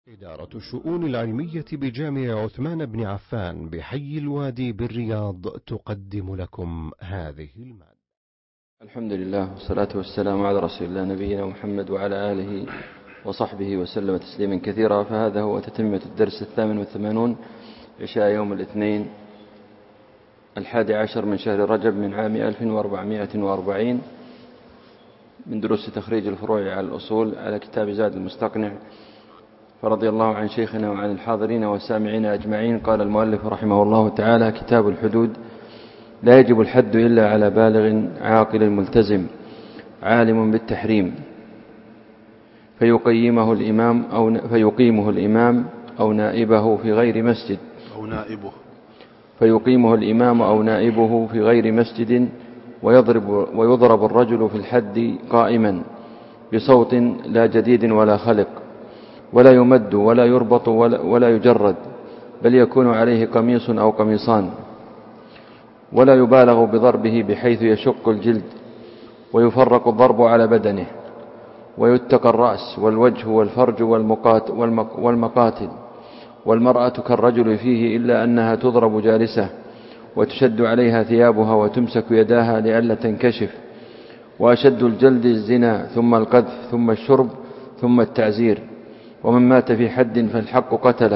إدارة الشؤون العلمية بجامع عثمان بن عفان بحي الوادي بالرياض تقدم لكم هذه المادة. الحمد لله والصلاة والسلام على رسول الله نبينا محمد وعلى آله وصحبه وسلم تسليما كثيرا. فهذا هو تتمة الدرس 88 عشاء يوم الاثنين 11 من شهر رجب من عام 1440 من دروس تخريج الفروع على الأصول على كتاب زاد المستقنع. فرضي الله عن شيخنا وعن الحاضرين والسامعين أجمعين. قال المؤلف رحمه الله تعالى: كتاب الحدود. لا يجب الحد إلا على بالغ عاقل ملتزم عالم بالتحريم فيقيمه الإمام أو نائبه في غير مسجد في غير مسجد ويضرب الرجل في الحد قائما بصوت لا جديد ولا خلق، ولا يمد ولا يربط ولا يجرد، بل يكون عليه قميص أو قميصان، ولا يبالغ بضربه بحيث يشق الجلد، ويفرق الضرب على بدنه، ويتقى الرأس والوجه والفرج والمقاتل. والمرأة كالرجل فيه إلا أنها تضرب جالسة، وتشد عليها ثيابها وتمسك يداها لئلا تنكشف. وأشد الجلد الزنا، ثم القذف، ثم الشرب، ثم التعزير. ومن مات في حد فالحق قتله،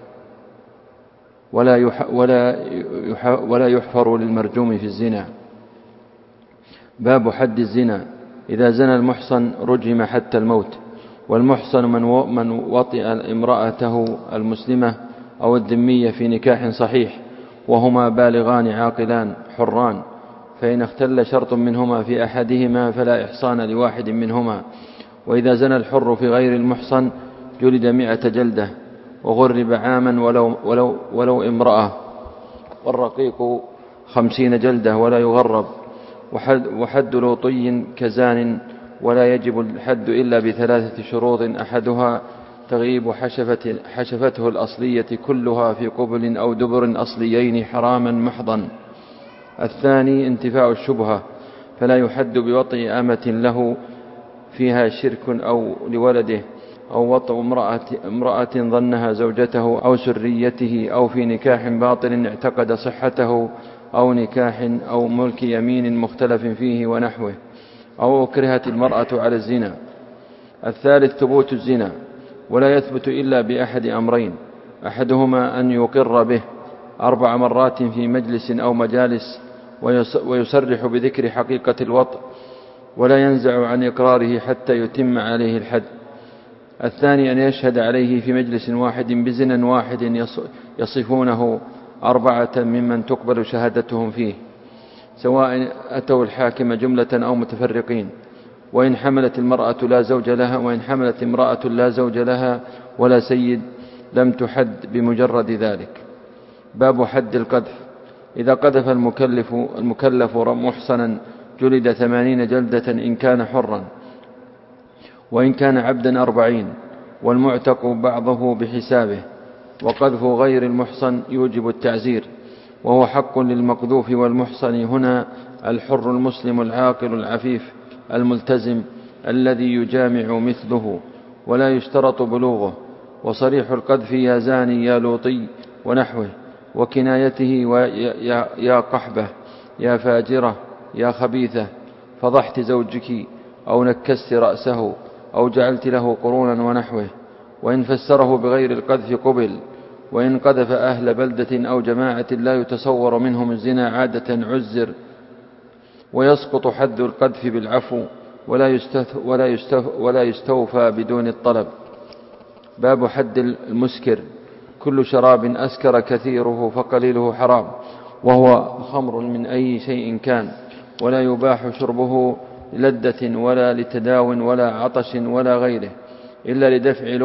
ولا يحفر للمرجوم في الزنا. باب حد الزنا. إذا زنى المحصن رجم حتى الموت. والمحصن من وطئ امرأته المسلمة أو الذمية في نكاح صحيح وهما بالغان عاقلان حران، فإن اختل شرط منهما في أحدهما فلا إحصان لواحد منهما. وإذا زنى الحر في غير المحصن جلد 100 جلدة وغرب عاما ولو امرأة. والرقيق 50 جلدة ولا يغرب. وحد لوطي كزان، ولا يجب الحد إلا ب3 شروط: أحدها تغيب حشفته الأصلية كلها في قبل أو دبر أصليين حراما محضا. الثاني انتفاء الشبهة، فلا يحد بوطئ أمة له فيها شرك أو لولده، أو وطئ امرأة ظنها زوجته أو سريته، أو في نكاح باطل اعتقد صحته، أو نكاح أو ملك يمين مختلف فيه ونحوه، أو أكرهت المرأة على الزنا. الثالث ثبوت الزنا، ولا يثبت إلا بأحد أمرين: أحدهما أن يقر به 4 مرات في مجلس أو مجالس ويصرح بذكر حقيقة الوطء، ولا ينزع عن إقراره حتى يتم عليه الحد. الثاني أن يشهد عليه في مجلس واحد بزنا واحد يصفونه 4 ممن تقبل شهادتهم فيه، سواء أتوا الحاكم جملة أو متفرقين. وإن حملت امرأة لا زوج لها ولا سيد لم تحد بمجرد ذلك. باب حد القذف. إذا قذف المكلف محصنا جلد 80 جلدة إن كان حرا، وإن كان عبدا 40، والمعتق بعضه بحسابه. وقذف غير المحصن يوجب التعزير، وهو حق للمقذوف. والمحصن هنا الحر المسلم العاقل العفيف الملتزم الذي يجامع مثله، ولا يشترط بلوغه. وصريح القذف يا زاني يا لوطي ونحوه، وكنايته يا قحبة يا فاجرة يا خبيثة، فضحت زوجك، أو نكست رأسه، أو جعلت له قرونا ونحوه. وإن فسره بغير القذف قبل. وإن قذف أهل بلدة أو جماعة لا يتصور منهم الزنا عادة عزر، ويسقط حد القذف بالعفو، ولا يستوفى بدون الطلب. باب حد المسكر. كل شراب أسكر كثيره فقليله حرام، وهو خمر من أي شيء كان، ولا يباح شربه للذة ولا لتداو ولا عطش ولا غيره، إلا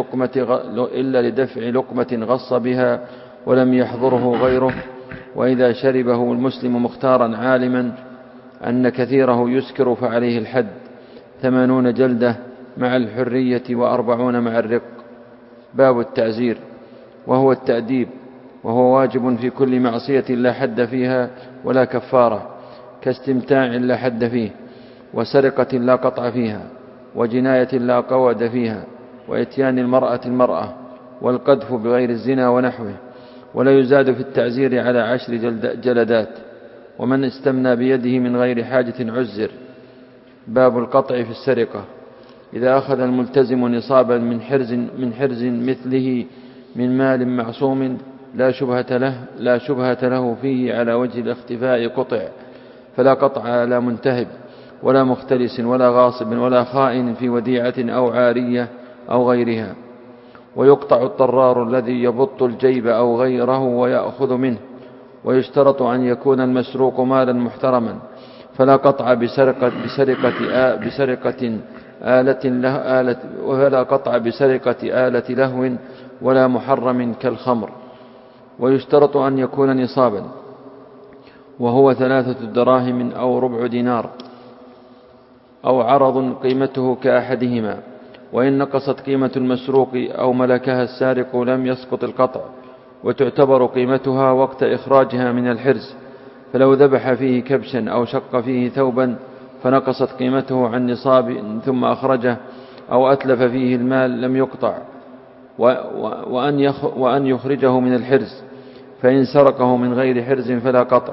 لدفع لقمة غص بها ولم يحضره غيره. وإذا شربه المسلم مختارا عالما أن كثيره يسكر فعليه الحد 80 جلدة مع الحرية و40 مع الرق. باب التعزير، وهو التأديب، وهو واجب في كل معصية لا حد فيها ولا كفارة، كاستمتاع لا حد فيه، وسرقة لا قطع فيها، وجناية لا قود فيها، وإتيان المرأة والقذف بغير الزنا ونحوه، ولا يزاد في التعزير على 10 جلدات. ومن استمنى بيده من غير حاجة عزر. باب القطع في السرقة. إذا أخذ الملتزم نصابا من حرز مثله من مال معصوم لا شبهة له فيه على وجه الاختفاء قطع، فلا قطع على منتهب ولا مختلس ولا غاصب ولا خائن في وديعة أو عارية أو غيرها. ويقطع الطرار الذي يبط الجيب أو غيره ويأخذ منه. ويشترط أن يكون المسروق مالا محترما، فلا قطع بسرقة آلة لهو ولا محرم كالخمر. ويشترط أن يكون نصابا، وهو 3 دراهم أو ربع دينار، أو عرض قيمته كأحدهما. وإن نقصت قيمة المسروق أو ملكها السارق لم يسقط القطع، وتعتبر قيمتها وقت إخراجها من الحرز. فلو ذبح فيه كبشا أو شق فيه ثوبا فنقصت قيمته عن نصاب ثم أخرجه، أو أتلف فيه المال لم يقطع، وأن يخرجه من الحرز. فإن سرقه من غير حرز فلا قطع.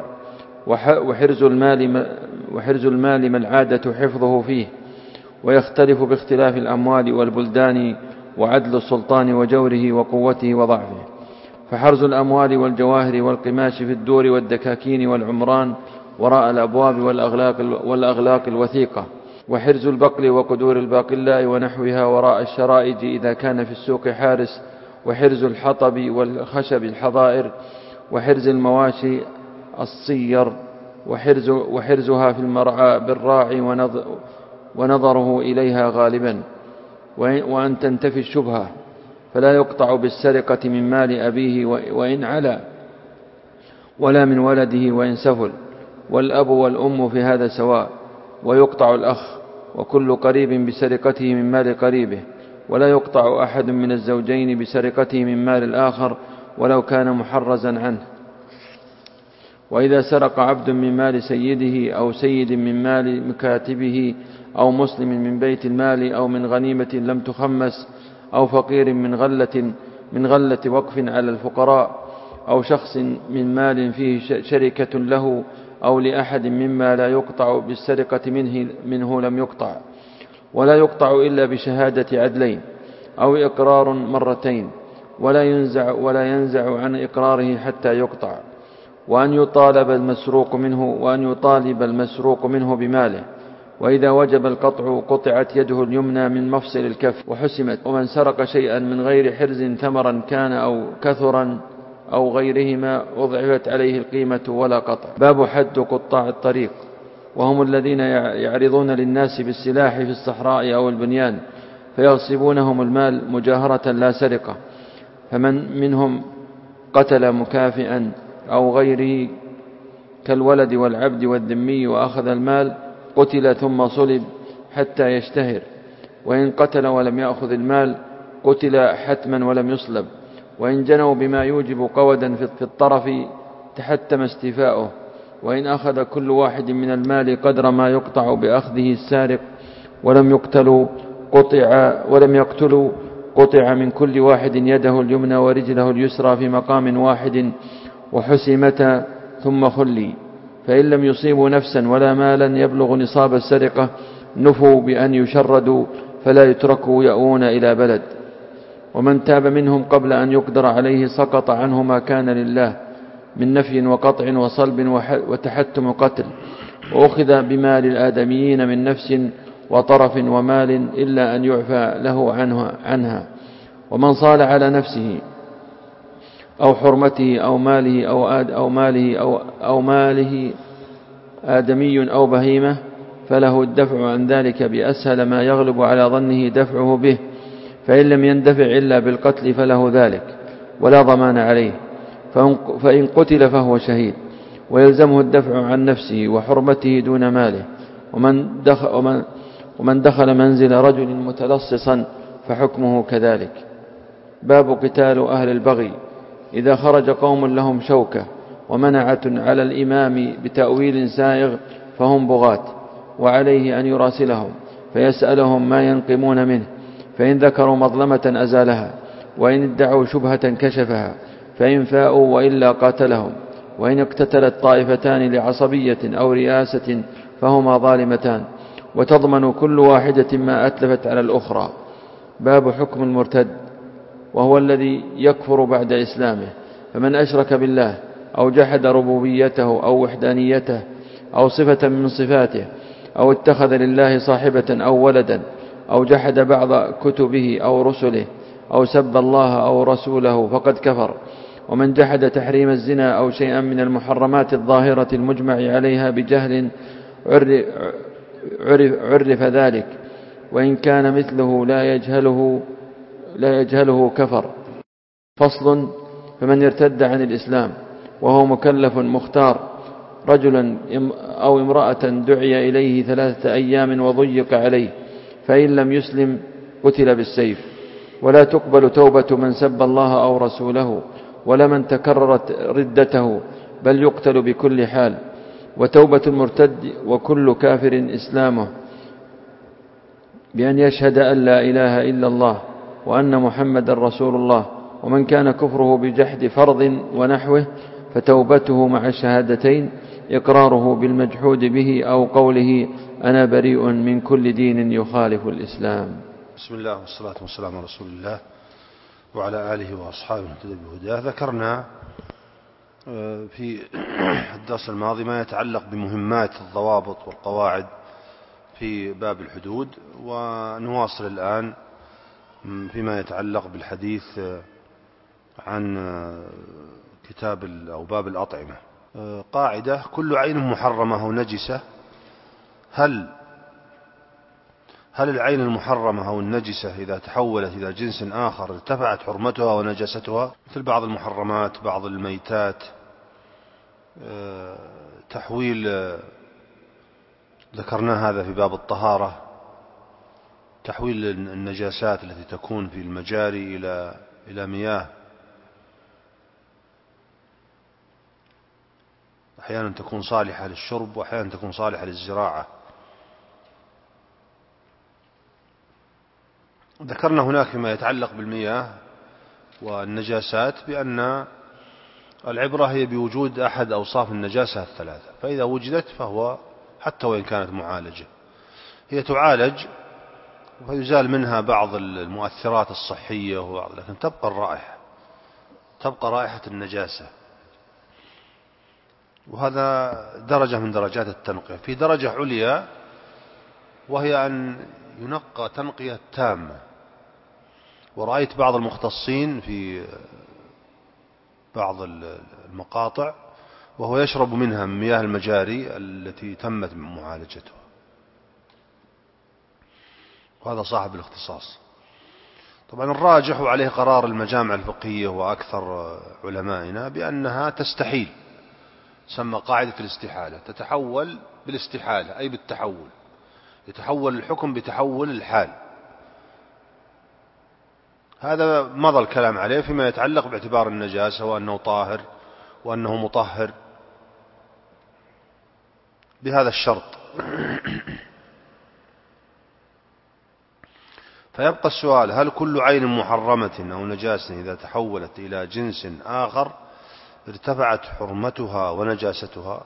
وحرز المال ما العادة حفظه فيه، ويختلف باختلاف الأموال والبلدان وعدل السلطان وجوره وقوته وضعفه. فحرز الأموال والجواهر والقماش في الدور والدكاكين والعمران وراء الأبواب والأغلاق الوثيقة. وحرز البقل وقدور الباقلاء ونحوها وراء الشرائج إذا كان في السوق حارس. وحرز الحطب والخشب الحظائر. وحرز المواشي الصير. وحرزها في المرعى بالراعي ونظره إليها غالبا، وأن تنتفي الشبهة. فلا يقطع بالسرقة من مال أبيه وإن علا، ولا من ولده وإن سفل. والأب والأم في هذا سواء. ويقطع الأخ وكل قريب بسرقته من مال قريبه. ولا يقطع أحد من الزوجين بسرقته من مال الآخر ولو كان محرزا عنه. وإذا سرق عبد من مال سيده أو سيد من مال مكاتبه أو مسلم من بيت المال أو من غنيمة لم تخمس أو فقير من غلة وقف على الفقراء أو شخص من مال فيه شركة له أو لأحد مما لا يقطع بالسرقة منه لم يقطع. ولا يقطع إلا بشهادة عدلين أو إقرار مرتين، ولا ينزع عن إقراره حتى يقطع. وأن يطالب المسروق منه بماله. وإذا وجب القطع قطعت يده اليمنى من مفصل الكف وحسمت. ومن سرق شيئا من غير حرز ثمرا كان أو كثرا أو غيرهما أضعفت عليه القيمة ولا قطع. باب حد قطاع الطريق، وهم الذين يعرضون للناس بالسلاح في الصحراء أو البنيان فيغصبونهم المال مجاهرة لا سرقة. فمن منهم قتل مكافئا أو غيره كالولد والعبد والذمي وأخذ المال قتل ثم صلب حتى يشتهر. وإن قتل ولم يأخذ المال قتل حتما ولم يصلب. وإن جنوا بما يوجب قودا في الطرف تحتم استيفاؤه. وإن أخذ كل واحد من المال قدر ما يقطع بأخذه السارق ولم يقتلوا قطع من كل واحد يده اليمنى ورجله اليسرى في مقام واحد وحسمة ثم خلي. فإن لم يصيبوا نفسا ولا مالا يبلغ نصاب السرقة نفوا بأن يشردوا فلا يتركوا يأوون إلى بلد. ومن تاب منهم قبل أن يقدر عليه سقط عنه ما كان لله من نفي وقطع وصلب وتحتم قتل. وأخذ بمال الآدميين من نفس وطرف ومال إلا أن يعفى له عنها. ومن صال على نفسه أو حرمته أو ماله آدمي أو بهيمة فله الدفع عن ذلك بأسهل ما يغلب على ظنه دفعه به. فإن لم يندفع إلا بالقتل فله ذلك ولا ضمان عليه. فإن قتل فهو شهيد ويلزمه الدفع عن نفسه وحرمته دون ماله. ومن دخل منزل رجل متلصصا فحكمه كذلك. باب قتال أهل البغي. إذا خرج قوم لهم شوكة ومنعة على الإمام بتأويل سائغ فهم بغاة، وعليه أن يراسلهم فيسألهم ما ينقمون منه، فإن ذكروا مظلمة أزالها، وإن ادعوا شبهة كشفها، فإن فاءوا وإلا قاتلهم. وإن اقتتلت طائفتان لعصبية أو رئاسة فهما ظالمتان، وتضمن كل واحدة ما أتلفت على الأخرى. باب حكم المرتد، وهو الذي يكفر بعد إسلامه. فمن أشرك بالله أو جحد ربوبيته أو وحدانيته أو صفة من صفاته أو اتخذ لله صاحبة أو ولدا أو جحد بعض كتبه أو رسله أو سب الله أو رسوله فقد كفر. ومن جحد تحريم الزنا أو شيئا من المحرمات الظاهرة المجمع عليها بجهل عرف ذلك، وإن كان مثله لا يجهله كفر. فصل. فمن ارتد عن الإسلام وهو مكلف مختار، رجلا أو امرأة، دعي إليه 3 أيام وضيق عليه، فإن لم يسلم قتل بالسيف. ولا تقبل توبة من سب الله أو رسوله ولا من تكررت ردته، بل يقتل بكل حال. وتوبة المرتد وكل كافر إسلامه بأن يشهد أن لا إله إلا الله وأن محمد رسول الله. ومن كان كفره بجحد فرض ونحوه فتوبته مع الشهادتين إقراره بالمجحود به أو قوله أنا بريء من كل دين يخالف الإسلام. بسم الله والصلاة والسلام على رسول الله وعلى آله وأصحابه اهتدوا بهداه. ذكرنا في الدرس الماضي ما يتعلق بمهمات الضوابط والقواعد في باب الحدود، ونواصل الآن فيما يتعلق بالحديث عن كتاب أو باب الأطعمة. قاعدة: كل عين محرمة أو نجسة. هل العين المحرمة أو النجسة إذا تحولت إلى جنس آخر ارتفعت حرمتها ونجستها؟ مثل بعض المحرمات، بعض الميتات، تحويل، ذكرنا هذا في باب الطهارة، تحويل النجاسات التي تكون في المجاري إلى مياه، أحيانا تكون صالحة للشرب وأحيانا تكون صالحة للزراعة. ذكرنا هناك فيما يتعلق بالمياه والنجاسات بأن العبرة هي بوجود أحد أوصاف النجاسة الثلاثة، فإذا وجدت فهو حتى وإن كانت معالجة هي تعالج ويزال منها بعض المؤثرات الصحية لكن تبقى رائحة النجاسة. وهذا درجة من درجات التنقية. في درجة عليا وهي أن ينقى تنقية تامة. ورأيت بعض المختصين في بعض المقاطع وهو يشرب منها من مياه المجاري التي تمت معالجتها، وهذا صاحب الاختصاص. طبعا الراجح عليه قرار المجامع الفقهية وأكثر علمائنا بأنها تستحيل، سمى قاعدة الاستحالة، تتحول بالاستحالة أي بالتحول، يتحول الحكم بتحول الحال. هذا مضى الكلام عليه فيما يتعلق باعتبار النجاسة وأنه طاهر وأنه مطهر بهذا الشرط. فيبقى السؤال: هل كل عين محرمة أو نجاسة إذا تحولت إلى جنس آخر ارتفعت حرمتها ونجاستها؟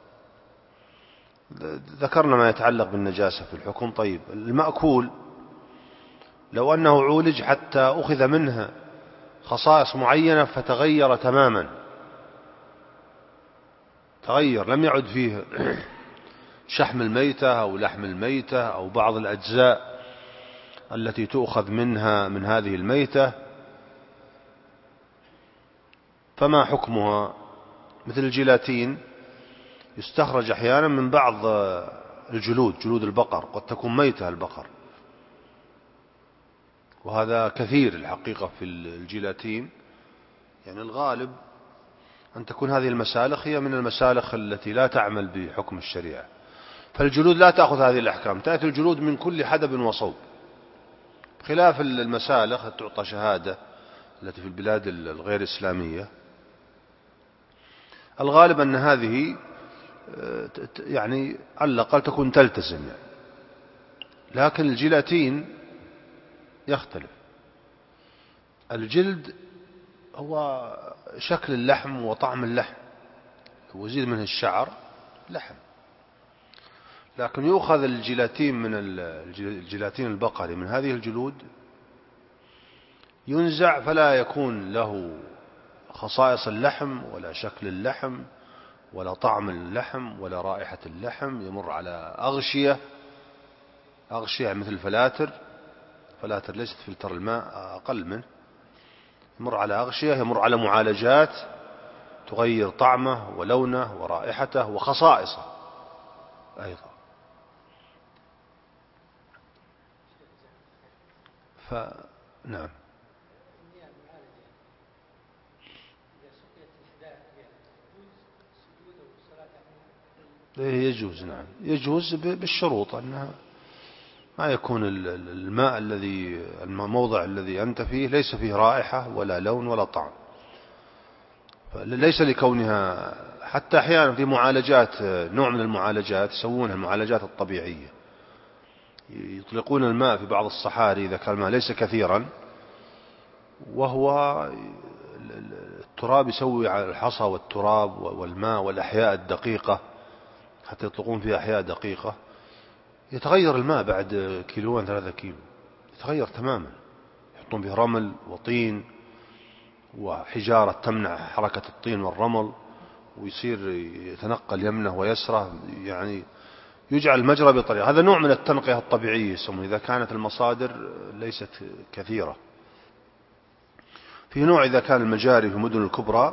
ذكرنا ما يتعلق بالنجاسة في الحكم. طيب، المأكول لو أنه عولج حتى أخذ منها خصائص معينة فتغير تماما، تغير، لم يعد فيه شحم الميتة أو لحم الميتة أو بعض الأجزاء التي تؤخذ منها من هذه الميتة، فما حكمها؟ مثل الجيلاتين يستخرج أحيانا من بعض جلود البقر، قد تكون ميتة البقر، وهذا كثير الحقيقة في الجيلاتين. يعني الغالب أن تكون هذه المسالخ هي من المسالخ التي لا تعمل بحكم الشريعة، فالجلود لا تأخذ هذه الأحكام، تأتي الجلود من كل حدب وصوب، خلاف المسالخ تعطى شهادة التي في البلاد الغير إسلامية. الغالب أن هذه يعني على الأقل تكون تلتزم يعني. لكن الجيلاتين يختلف، الجلد هو شكل اللحم وطعم اللحم، ويزيد منه الشعر لحم. لكن يؤخذ الجيلاتين من الجيلاتين البقري من هذه الجلود، ينزع فلا يكون له خصائص اللحم ولا شكل اللحم ولا طعم اللحم ولا رائحة اللحم. يمر على أغشية مثل فلاتر ليست فلتر الماء، أقل منه. يمر على أغشية، يمر على معالجات تغير طعمه ولونه ورائحته وخصائصه أيضا. نعم. يجوز، نعم يجوز بالشروط أنها ما يكون الماء الموضع الذي أنت فيه ليس فيه رائحة ولا لون ولا طعم. ليس لكونها، حتى أحيانا في معالجات، نوع من المعالجات يسوونها المعالجات الطبيعية، يطلقون الماء في بعض الصحاري إذا كان الماء ليس كثيرا، وهو التراب يسوي على الحصى والتراب والماء والأحياء الدقيقة، حتى يطلقون فيها أحياء دقيقة، يتغير الماء بعد 2-3 كيلو، يتغير تماما. يحطون فيه رمل وطين وحجارة تمنع حركة الطين والرمل، ويصير يتنقل يمنه ويسره، يعني يجعل المجرى بطريقة. هذا نوع من التنقية الطبيعية يسمونه، إذا كانت المصادر ليست كثيرة. في نوع إذا كان المجاري في المدن الكبرى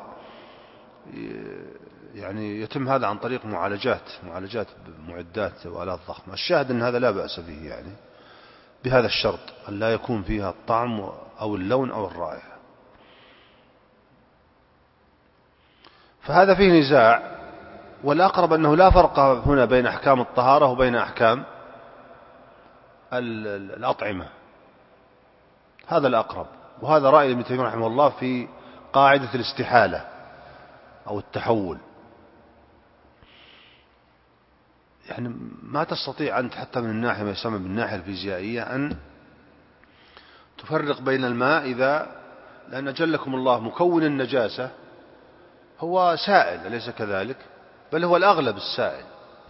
يعني يتم هذا عن طريق معالجات بمعدات وآلات ضخمة. الشاهد أن هذا لا بأس به، يعني بهذا الشرط أن لا يكون فيها الطعم أو اللون أو الرائحة. فهذا فيه نزاع، والأقرب أنه لا فرق هنا بين أحكام الطهارة وبين أحكام الأطعمة. هذا الأقرب، وهذا رأي ابن تيمية رحمه الله في قاعدة الاستحالة أو التحول. يعني ما تستطيع أنت حتى من الناحية ما يسمى بالناحية الفيزيائية أن تفرق بين الماء، لأن جلكم الله مكون النجاسة هو سائل أليس كذلك؟ بل هو الأغلب السائل،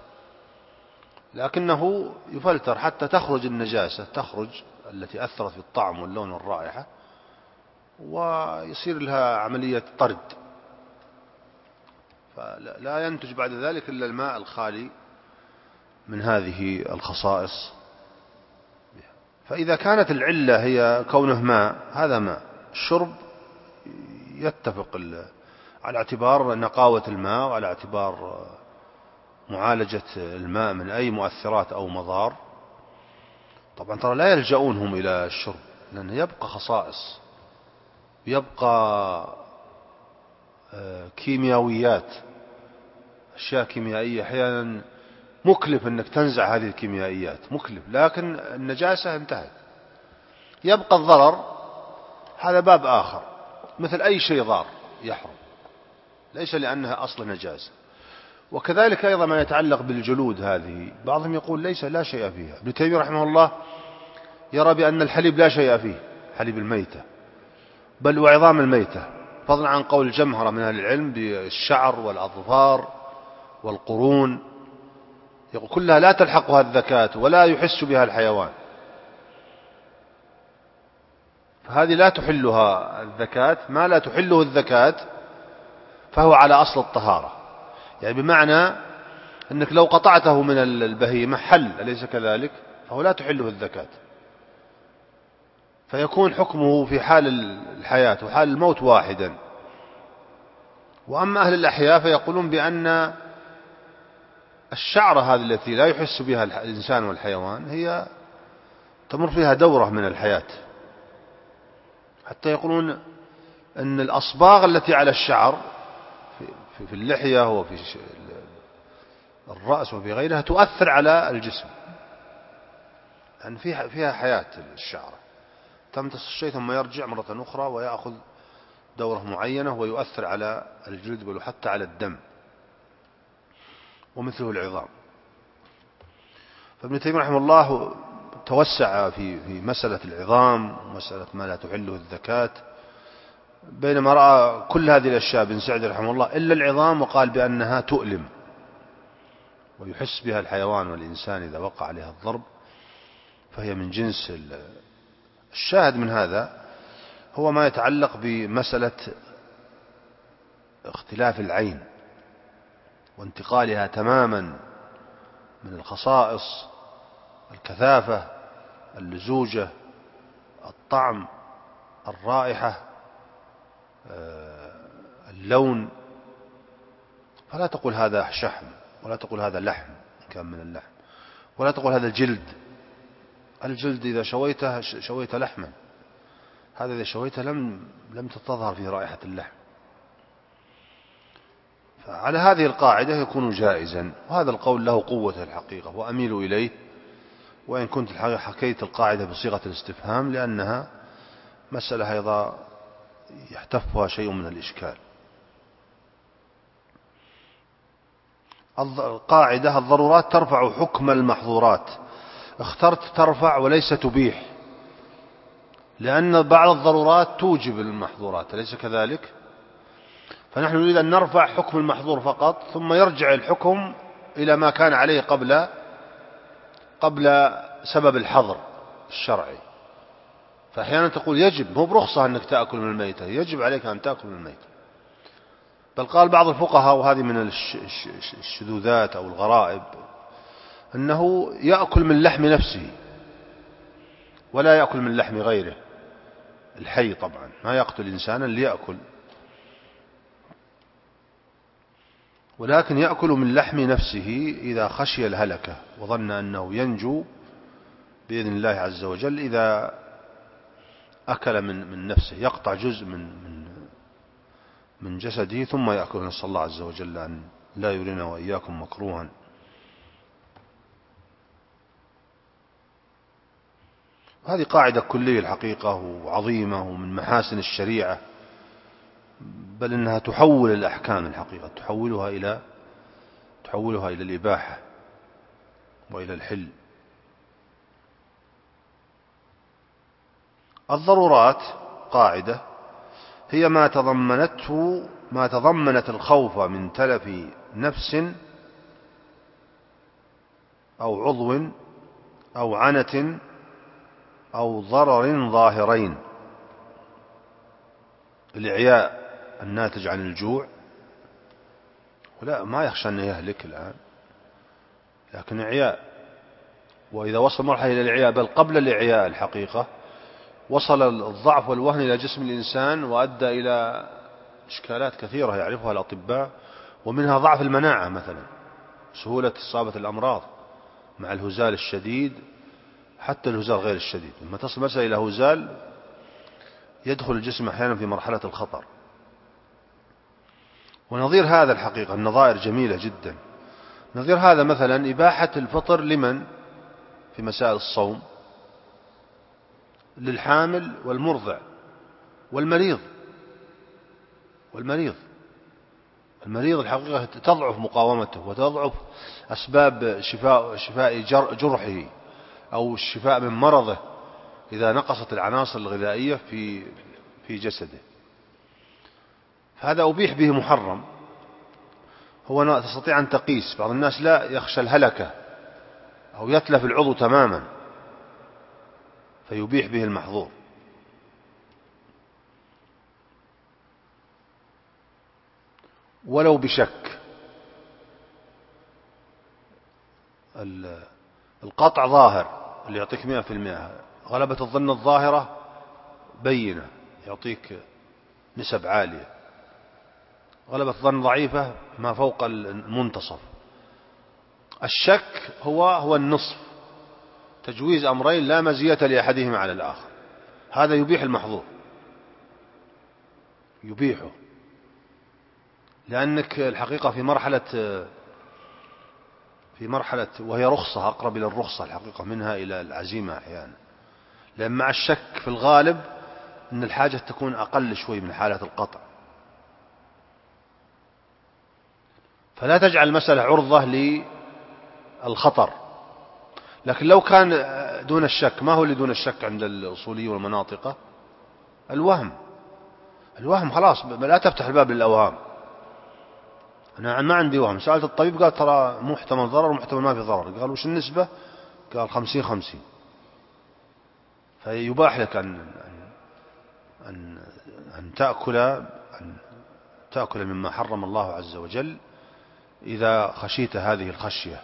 لكنه يفلتر حتى تخرج النجاسة، تخرج التي أثرت في الطعم واللون والرائحة، ويصير لها عملية طرد، فلا ينتج بعد ذلك إلا الماء الخالي من هذه الخصائص. فإذا كانت العلة هي كونه ماء، هذا ماء الشرب يتفق على اعتبار نقاوة الماء وعلى اعتبار معالجة الماء من أي مؤثرات أو مضار. طبعا ترى لا يلجؤونهم إلى الشرب، لأنه يبقى خصائص، يبقى كيميائيات، أشياء كيميائية أحيانا مكلف أنك تنزع هذه الكيميائيات، مكلف، لكن النجاسة انتهت. يبقى الضرر، هذا باب آخر، مثل أي شيء ضار يحرم، ليس لأنها أصل نجاسة. وكذلك أيضا ما يتعلق بالجلود هذه، بعضهم يقول لا شيء فيها. ابن تيمية رحمه الله يرى بأن الحليب لا شيء فيه، حليب الميتة بل وعظام الميتة، فضلا عن قول الجمهرة من أهل العلم بالشعر والأظفار والقرون، يقول كلها لا تلحقها الذكاة ولا يحس بها الحيوان، فهذه لا تحلها الذكاة، ما لا تحله الذكاة فهو على أصل الطهارة. يعني بمعنى أنك لو قطعته من البهيمة حل أليس كذلك، فهو لا تحله الذكاة، فيكون حكمه في حال الحياة وحال الموت واحدا. وأما أهل الأحياء فيقولون بأن الشعرة هذه التي لا يحس بها الإنسان والحيوان هي تمر فيها دورة من الحياة، حتى يقولون أن الأصباغ التي على الشعر في اللحية وفي الرأس وفي غيرها تؤثر على الجسم، يعني فيها حياة الشعر، تمتص الشيء ثم يرجع مرة أخرى ويأخذ دورة معينة ويؤثر على الجلد بل حتى على الدم، ومثله العظام. فابن تيمية رحمه الله توسع في مسألة العظام ومسألة ما لا تحله الذكاة بينما رأى كل هذه الأشياء ابن سعدي رحمه الله إلا العظام، وقال بأنها تؤلم ويحس بها الحيوان والإنسان إذا وقع عليها الضرب، فهي من جنس الشاهد من هذا هو ما يتعلق بمسألة اختلاف العين وانتقالها تماما من الخصائص الكثافة، اللزوجة، الطعم، الرائحة، اللون. فلا تقول هذا شحم، ولا تقول هذا لحم كان من اللحم، ولا تقول هذا الجلد. الجلد إذا شويته شويت لحما، هذا إذا شويته لم تتظهر فيه رائحة اللحم. فعلى هذه القاعدة يكون جائزا، وهذا القول له قوة الحقيقة وأميل إليه، وإن كنت الحقيقة حكيت القاعدة بصيغة الاستفهام لأنها مسألة أيضا يحتفها شيء من الإشكال. القاعدة الضرورات ترفع حكم المحظورات. اخترت ترفع وليس تبيح، لأن بعض الضرورات توجب المحظورات، أليس كذلك؟ فنحن نريد أن نرفع حكم المحظور فقط، ثم يرجع الحكم إلى ما كان عليه قبل سبب الحظر الشرعي. فأحيانا تقول يجب، مو برخصة أنك تأكل من الميتة، يجب عليك أن تأكل من الميتة. بل قال بعض الفقهاء، وهذه من الشذوذات أو الغرائب، أنه يأكل من لحم نفسه ولا يأكل من لحم غيره الحي. طبعا ما يقتل إنسانا ليأكل، ولكن يأكل من لحم نفسه إذا خشي الهلكة وظن أنه ينجو بإذن الله عز وجل. إذا أكل من نفسه يقطع جزء من جسده ثم يأكل. نسأل الله عز وجل أن لا يرينا وإياكم مكروها. هذه قاعدة كلية الحقيقة وعظيمة ومن محاسن الشريعة، بل إنها تحول الأحكام الحقيقة، تحولها إلى الإباحة وإلى الحل. الضرورات قاعدة هي ما تضمنت الخوف من تلف نفس أو عضو أو عنة أو ضرر ظاهرين. الإعياء الناتج عن الجوع، ولا ما يخشى أنه يهلك الآن، لكن إعياء. وإذا وصل مرحلة إلى الإعياء، بل قبل الإعياء الحقيقة، وصل الضعف والوهن إلى جسم الإنسان وأدى إلى إشكالات كثيرة يعرفها الأطباء، ومنها ضعف المناعة مثلا، سهولة إصابة الأمراض مع الهزال الشديد، حتى الهزال غير الشديد. لما تصل مسألة إلى هزال يدخل الجسم أحيانا في مرحلة الخطر. ونظير هذا الحقيقة النظائر جميلة جدا. نظير هذا مثلا إباحة الفطر لمن في مسائل الصوم؟ للحامل والمرضع والمريض. المريض الحقيقة تضعف مقاومته وتضعف أسباب شفاء جرحه أو الشفاء من مرضه إذا نقصت العناصر الغذائية في جسده. فهذا أبيح به محرم. هو تستطيع أن تقيس. بعض الناس لا يخشى الهلكة أو يتلف العضو تماما فيبيح به المحظور. ولو بشك. القطع ظاهر اللي يعطيك 100%، غلبة الظن الظاهرة بينة يعطيك نسب عالية، غلبة الظن ضعيفة ما فوق المنتصف. الشك هو النصف، تجويز أمرين لا مزية لأحدهما على الآخر. هذا يبيح المحظور، يبيحه، لأنك الحقيقة في مرحلة وهي رخصة، أقرب إلى الرخصة الحقيقة منها إلى العزيمة أحيانا. لأن مع الشك في الغالب أن الحاجة تكون أقل شوي من حالة القطع، فلا تجعل المسألة عرضة للخطر. لكن لو كان دون الشك، ما هو اللي دون الشك عند الأصولي والمناطقة؟ الوهم. الوهم خلاص لا تفتح الباب للأوهام. أنا ما عندي وهم، سألت الطبيب قال ترى محتمل ضرر ومحتمل ما في ضرر. قال وش النسبة؟ قال 50-50. فيباح لك أن تأكل مما حرم الله عز وجل إذا خشيت هذه الخشية،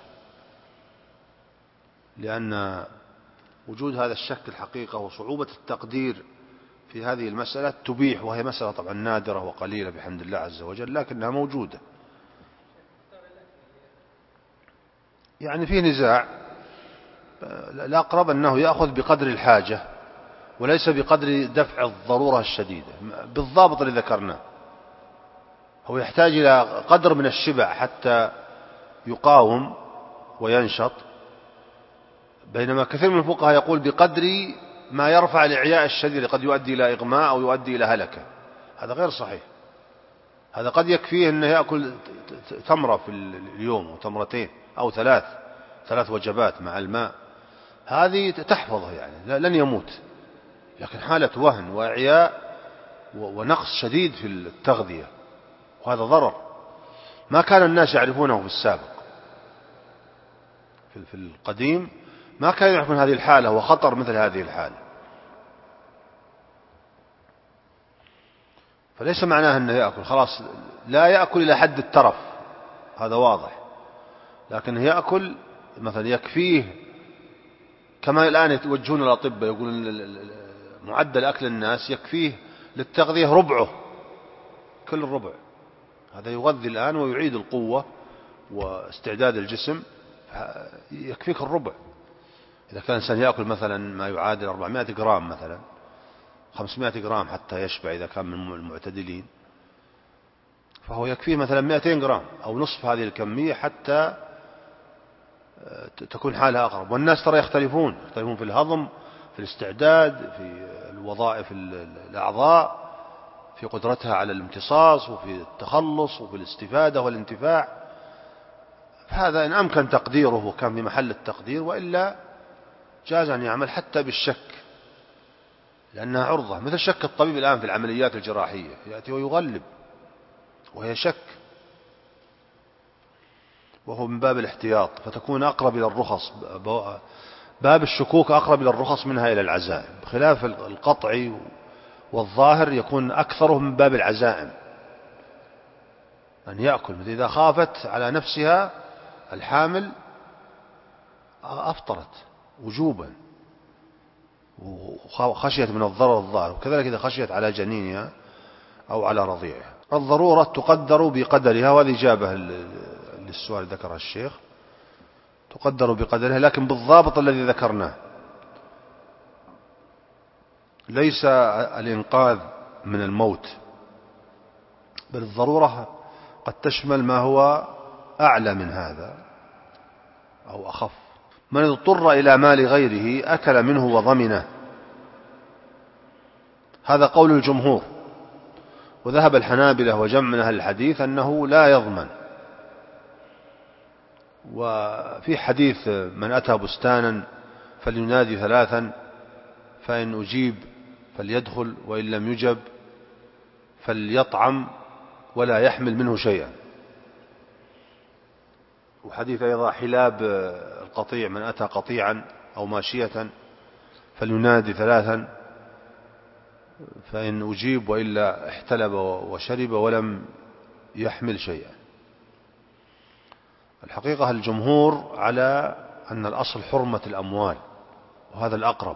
لأن وجود هذا الشك الحقيقة وصعوبة التقدير في هذه المسألة تبيح، وهي مسألة طبعا نادرة وقليلة بحمد الله عز وجل، لكنها موجودة. يعني فيه نزاع، الأقرب أنه يأخذ بقدر الحاجة وليس بقدر دفع الضرورة الشديدة بالضابط اللي ذكرناه. هو يحتاج إلى قدر من الشبع حتى يقاوم وينشط، بينما كثير من الفقهاء يقول بقدر ما يرفع الإعياء الشديد، قد يؤدي إلى إغماء أو يؤدي إلى هلكة. هذا غير صحيح. هذا قد يكفيه أنه يأكل تمرة في اليوم وتمرتين أو ثلاث وجبات مع الماء، هذه تحفظه يعني لن يموت. لكن حالة وهن وإعياء ونقص شديد في التغذية، وهذا ضرر ما كان الناس يعرفونه في السابق. في القديم ما كانوا يعرفون هذه الحالة وخطر مثل هذه الحالة. فليس معناه أنه يأكل خلاص، لا يأكل إلى حد الترف، هذا واضح، لكن يأكل مثلا يكفيه، كما الآن يتوجهون الأطباء يقولون معدل أكل الناس يكفيه للتغذية ربعه، كل الربع. هذا يغذي الآن ويعيد القوة واستعداد الجسم، يكفيك الربع. إذا كان الإنسان يأكل مثلا ما يعادل 400 جرام مثلا 500 جرام حتى يشبع إذا كان من المعتدلين، فهو يكفيه مثلا 200 جرام أو نصف هذه الكمية حتى تكون حالها أقرب. والناس ترى يختلفون في الهضم، في الاستعداد، في الوظائف الأعضاء، في قدرتها على الامتصاص وفي التخلص وفي الاستفادة والانتفاع. هذا إن أمكن تقديره وكان في محل التقدير، وإلا جاز أن يعمل حتى بالشك، لأنها عرضة، مثل شك الطبيب الآن في العمليات الجراحية، يأتي ويغلب وهي شك، وهو من باب الاحتياط، فتكون أقرب إلى الرخص. باب الشكوك أقرب إلى الرخص منها إلى العزائم، بخلاف القطع والظاهر يكون أكثره من باب العزائم، أن يأكل إذا خافت على نفسها الحامل أفطرت وجوبا وخشيت من الضرر الظاهر، وكذلك إذا خشيت على جنينها أو على رضيعها. الضرورة تقدر بقدرها، وهذه إجابة للسؤال ذكرها الشيخ، تقدر بقدرها لكن بالضابط الذي ذكرناه. ليس الإنقاذ من الموت، بل الضرورة قد تشمل ما هو أعلى من هذا أو أخف. من اضطر إلى مال غيره أكل منه وضمنه، هذا قول الجمهور. وذهب الحنابلة وجمع من أهل الحديث أنه لا يضمن. وفي حديث من أتى بستانا فلينادي 3، فإن أجيب فليدخل، وإن لم يجب فليطعم ولا يحمل منه شيئا. وحديث أيضا حلاب القطيع، من أتى قطيعا أو ماشية فلينادي 3، فإن أجيب وإلا احتلب وشرب ولم يحمل شيئا. الحقيقة الجمهور على أن الأصل حرمة الأموال، وهذا الأقرب.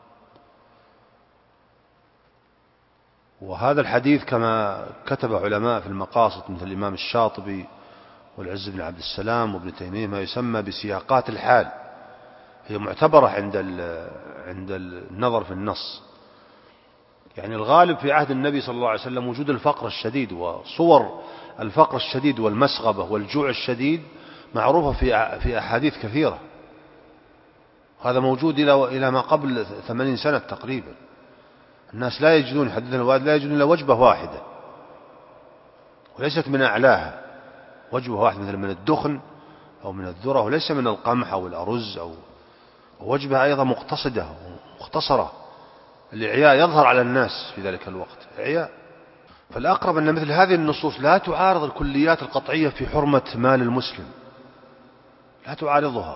وهذا الحديث كما كتب علماء في المقاصد مثل الإمام الشاطبي والعز بن عبد السلام وابن تيمية ما يسمى بسياقات الحال، هي معتبرة عند النظر في النص. يعني الغالب في عهد النبي صلى الله عليه وسلم وجود الفقر الشديد، وصور الفقر الشديد والمسغبة والجوع الشديد معروفة في أحاديث كثيرة. هذا موجود إلى ما قبل 80 سنة تقريبا. الناس لا يجدون، حديث الوالد لا يجدون إلا وجبة واحدة، وليست من أعلاها، وجبة واحدة مثل من الدخن أو من الذرة، وليس من القمح أو الأرز، أو وجبة أيضا مقتصدة ومختصرة. الإعياء يظهر على الناس في ذلك الوقت، إعياء. فالأقرب أن مثل هذه النصوص لا تعارض الكليات القطعية في حرمة مال المسلم، لا تعارضها.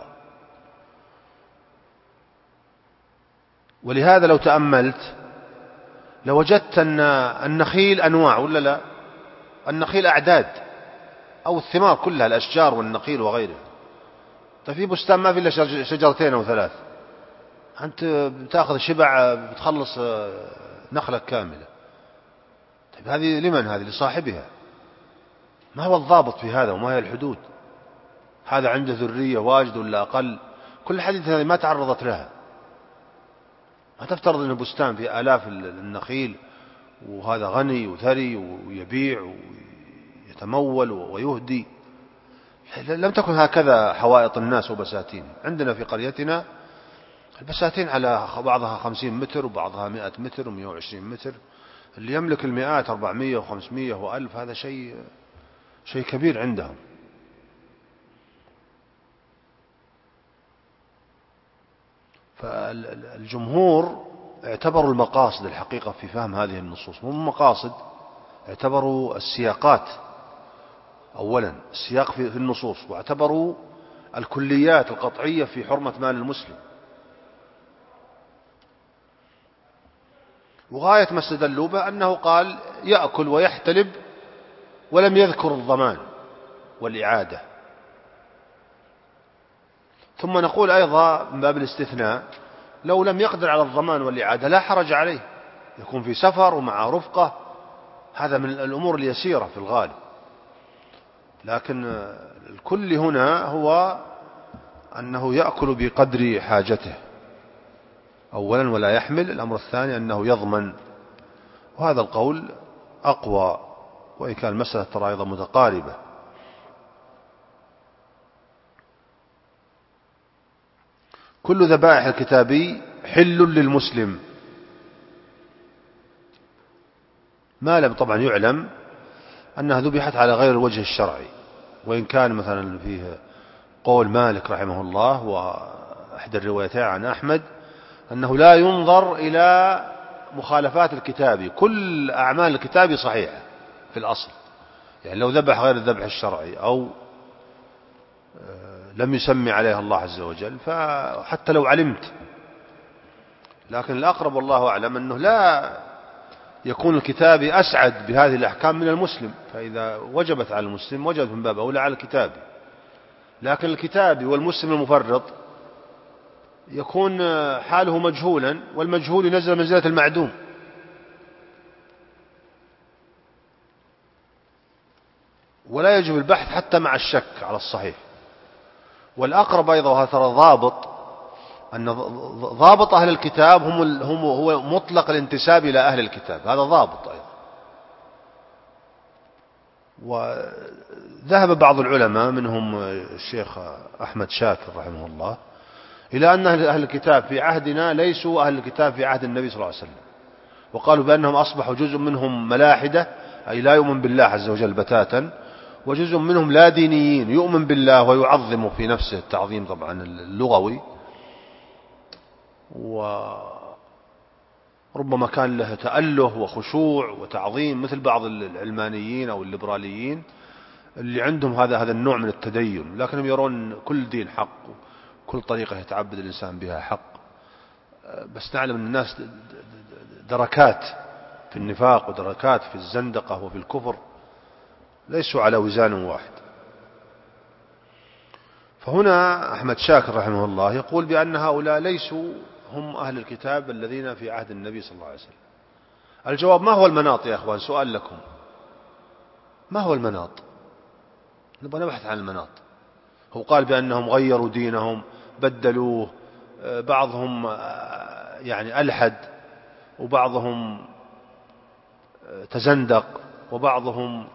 ولهذا لو تأملت لوجدت أن النخيل أنواع ولا لا؟ النخيل أعداد، أو الثمار كلها، الأشجار والنخيل وغيره. طيب في بستان ما في إلا شجرتين أو ثلاث، أنت بتأخذ شبع بتخلص نخلة كاملة. طيب هذه لمن؟ هذه لصاحبها. ما هو الضابط في هذا وما هي الحدود؟ هذا عنده ذرية واجد ولا أقل؟ كل حديث هذه ما تعرضت لها. ما تفترض أن بستان في آلاف النخيل وهذا غني وثري ويبيع ويتمول ويهدي. لم تكن هكذا حوائط الناس وبساتين. عندنا في قريتنا البساتين على بعضها 50 متر وبعضها 100 متر و120 متر. اللي يملك المئات 400 و500 و1000 هذا شيء كبير عندهم. فالجمهور اعتبروا المقاصد الحقيقة في فهم هذه النصوص، مو المقاصد، اعتبروا السياقات أولا، السياق في النصوص، واعتبروا الكليات القطعية في حرمة مال المسلم. وغاية ما استدلوا به أنه قال يأكل ويحتلب ولم يذكر الضمان والإعادة. ثم نقول أيضا من باب الاستثناء لو لم يقدر على الضمان والإعادة لا حرج عليه، يكون في سفر ومع رفقة، هذا من الأمور اليسيرة في الغالب. لكن الكل هنا هو أنه يأكل بقدر حاجته أولا ولا يحمل. الأمر الثاني أنه يضمن، وهذا القول أقوى، وإن كان المسألة ترى أيضا متقاربة. كل ذبائح الكتابي حل للمسلم ما لم طبعا يعلم أنها ذبحت على غير الوجه الشرعي. وإن كان مثلا فيه قول مالك رحمه الله وأحد الروايتين عن أحمد أنه لا ينظر إلى مخالفات الكتابي، كل أعمال الكتابي صحيحة في الأصل. يعني لو ذبح غير الذبح الشرعي أو لم يسمي عليها الله عز وجل فحتى لو علمت. لكن الأقرب والله أعلم أنه لا يكون الكتابي أسعد بهذه الأحكام من المسلم، فإذا وجبت على المسلم وجبت من باب أولى على الكتابي. لكن الكتابي والمسلم المفرط يكون حاله مجهولا، والمجهول ينزل منزلة المعدوم. ولا يجب البحث حتى مع الشك على الصحيح. والأقرب أيضا وهذا ترى ضابط، أن ضابط أهل الكتاب هو مطلق الانتساب إلى أهل الكتاب، هذا ضابط أيضا. وذهب بعض العلماء منهم الشيخ أحمد شاكر رحمه الله إلى أن أهل الكتاب في عهدنا ليسوا أهل الكتاب في عهد النبي صلى الله عليه وسلم، وقالوا بأنهم أصبحوا جزء منهم ملاحدة، أي لا يؤمن بالله عز وجل بتاتا، وجزء منهم لا دينيين يؤمن بالله ويعظم في نفسه التعظيم طبعا اللغوي، وربما كان له تأله وخشوع وتعظيم مثل بعض العلمانيين أو الليبراليين اللي عندهم هذا النوع من التدين، لكنهم يرون كل دين حق وكل طريقة يتعبد الإنسان بها حق. بس نعلم أن الناس دركات في النفاق ودركات في الزندقة وفي الكفر، ليسوا على وزان واحد. فهنا أحمد شاكر رحمه الله يقول بأن هؤلاء ليسوا هم أهل الكتاب الذين في عهد النبي صلى الله عليه وسلم. الجواب: ما هو المناط يا أخوان؟ سؤال لكم، ما هو المناط؟ نبغى نبحث عن المناط. هو قال بأنهم غيروا دينهم، بدلوه، بعضهم يعني ألحد، وبعضهم تزندق، وبعضهم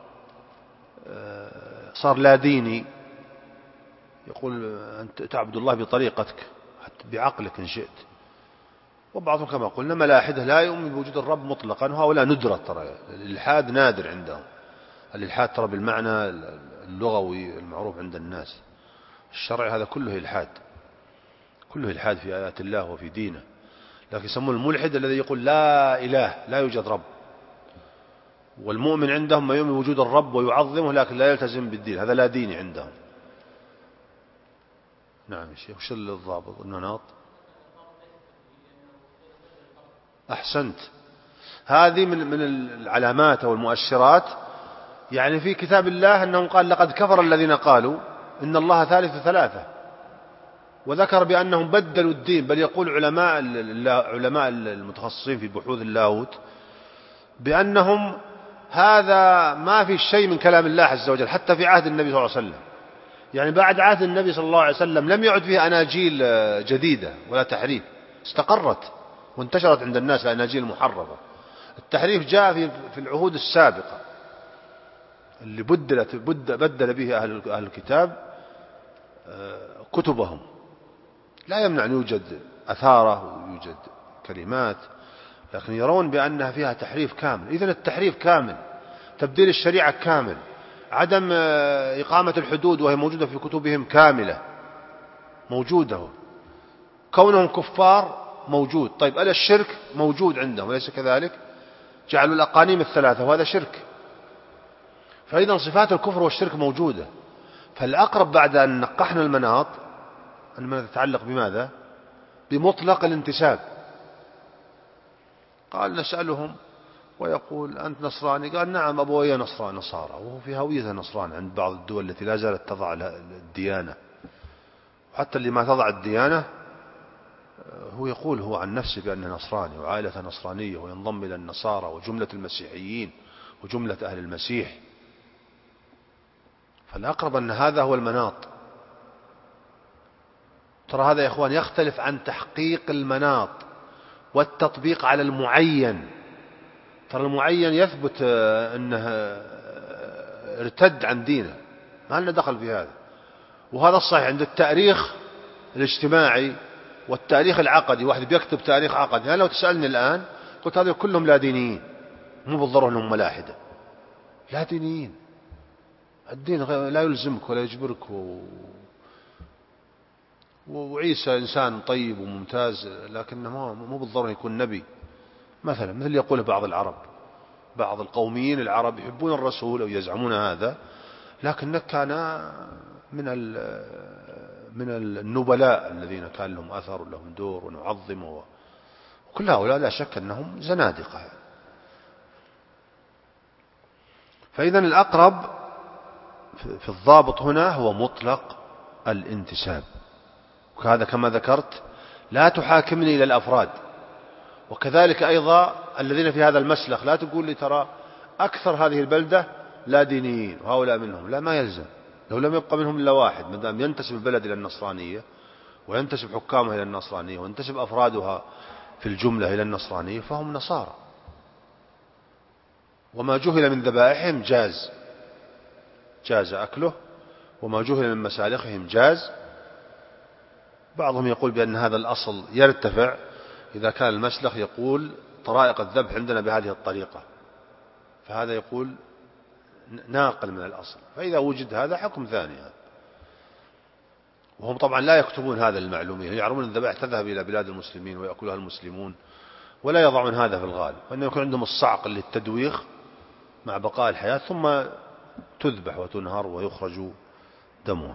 صار لا ديني، يقول أنت تعبد الله بطريقتك حتى بعقلك إن شئت. وبعضهم كما قلنا ملاحدة لا يؤمن بوجود الرب مطلقا، وهؤلاء ندرة، ترى الإلحاد نادر عندهم. الإلحاد ترى بالمعنى اللغوي المعروف عند الناس، الشرعي هذا كله إلحاد، كله إلحاد في آيات الله وفي دينه. لكن يسمون الملحد الذي يقول لا إله، لا يوجد رب، والمؤمن عندهم ما يؤمن بوجود الرب ويعظمه لكن لا يلتزم بالدين، هذا لا ديني عندهم. نعم يا شيخ، وش الضابط المناط؟ أحسنت، هذه من العلامات أو المؤشرات. يعني في كتاب الله أنه قال لقد كفر الذين قالوا إن الله ثالث ثلاثة، وذكر بأنهم بدلوا الدين. بل يقول علماء المتخصصين في بحوث اللاهوت بأنهم هذا ما في شيء من كلام الله عز وجل حتى في عهد النبي صلى الله عليه وسلم. يعني بعد عهد النبي صلى الله عليه وسلم لم يعد فيه أناجيل جديدة ولا تحريف، استقرت وانتشرت عند الناس الأناجيل المحرفة. التحريف جاء في العهود السابقة اللي بدل به أهل الكتاب كتبهم. لا يمنع أن يوجد أثاره ويوجد كلمات، لكن يرون بأنها فيها تحريف كامل. إذن التحريف كامل، تبديل الشريعة كامل، عدم إقامة الحدود وهي موجودة في كتبهم كاملة موجودة، كونهم كفار موجود. طيب ألا الشرك موجود عندهم أليس كذلك؟ جعلوا الأقانيم الثلاثة وهذا شرك. فإذا صفات الكفر والشرك موجودة. فالأقرب بعد أن نقحنا المناط أن تتعلق بماذا؟ بمطلق الانتساب. قال نسألهم ويقول أنت نصراني؟ قال نعم أبوي نصارى، وهو في هوية نصراني عند بعض الدول التي لا زالت تضع الديانة. وحتى اللي ما تضع الديانة هو يقول هو عن نفسه بأنه نصراني وعائلة نصرانية وينضم إلى النصارى وجملة المسيحيين وجملة أهل المسيح. فالأقرب أن هذا هو المناط. ترى هذا يا إخوان يختلف عن تحقيق المناط والتطبيق على المعين. ترى المعين يثبت أنه ارتد عن دينه، ما لنا دخل في هذا. وهذا الصحيح عند التاريخ الاجتماعي والتاريخ العقدي. واحد بيكتب تاريخ عقدي، أنا لو تسألني الآن قلت هذول كلهم لا دينيين، مو بالضرورة أنهم ملاحدة، لا دينيين. الدين لا يلزمك ولا يجبرك، وعيسى إنسان طيب وممتاز، لكنه مو بالضرورة يكون نبي. مثل يقول بعض العرب، بعض القوميين العرب يحبون الرسول أو يزعمون هذا، لكنه كان من النبلاء الذين كان لهم أثر ولهم دور ونعظم. وكل هؤلاء لا شك أنهم زنادقة. فإذا الأقرب في الضابط هنا هو مطلق الانتساب. وهذا كما ذكرت لا تحاكمني إلى الأفراد. وكذلك أيضا الذين في هذا المسلخ لا تقول لي ترى أكثر هذه البلدة لا دينيين وهؤلاء منهم، لا، ما يلزم. لو لم يبقى منهم إلا واحد، ما دام ينتسب البلد إلى النصرانية وينتسب حكامها إلى النصرانية وينتسب أفرادها في الجملة إلى النصرانية فهم نصارى. وما جهل من ذبائحهم جاز أكله، وما جهل من مسالخهم جاز. بعضهم يقول بأن هذا الأصل يرتفع إذا كان المسلخ يقول طرائق الذبح عندنا بهذه الطريقة، فهذا يقول ناقل من الأصل. فإذا وجد هذا حكم ثاني. وهم طبعا لا يكتبون هذا المعلومية، يعلمون أن الذبائح تذهب إلى بلاد المسلمين ويأكلها المسلمون، ولا يضعون هذا في الغالب، وأنه يكون عندهم الصعق للتدويخ مع بقاء الحياة، ثم تذبح وتنهر ويخرج دمها.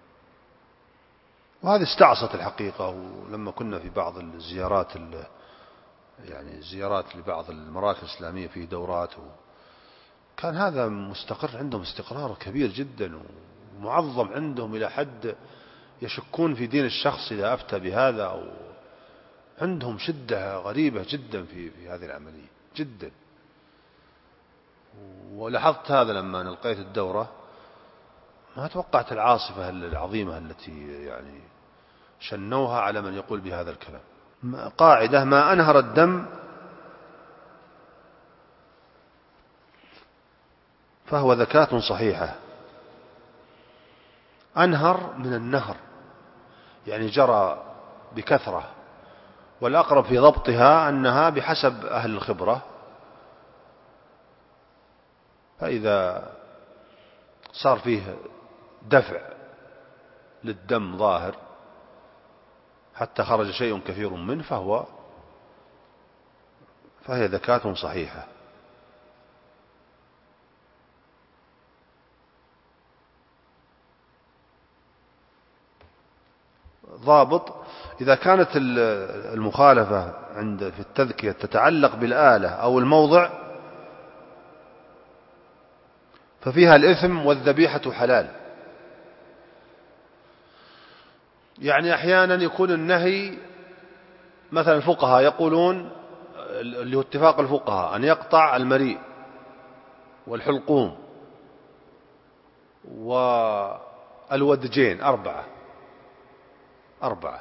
وهذه استعصت الحقيقة. ولما كنا في بعض الزيارات، يعني زيارات لبعض المراكز الإسلامية في دورات، كان هذا مستقر عندهم استقرار كبير جدا ومعظم عندهم إلى حد يشكون في دين الشخص إذا أفتى بهذا، أو عندهم شدة غريبة جدا في هذه العملية جدا. ولاحظت هذا لما نلقيت الدورة، ما توقعت العاصفة العظيمة التي يعني شنوها على من يقول بهذا الكلام. قاعدة: ما أنهر الدم فهو زكاة صحيحة. أنهر من النهر، يعني جرى بكثرة، والأقرب في ضبطها أنها بحسب أهل الخبرة. فإذا صار فيه دفع للدم ظاهر حتى خرج شيء كثير منه فهي زكاة صحيحة. ضابط: إذا كانت المخالفة في التذكية تتعلق بالآلة أو الموضع ففيها الإثم والذبيحة حلال. يعني أحيانا يكون النهي، مثلا الفقهاء يقولون، اللي هو اتفاق الفقهاء، أن يقطع المريء والحلقوم والودجين 4.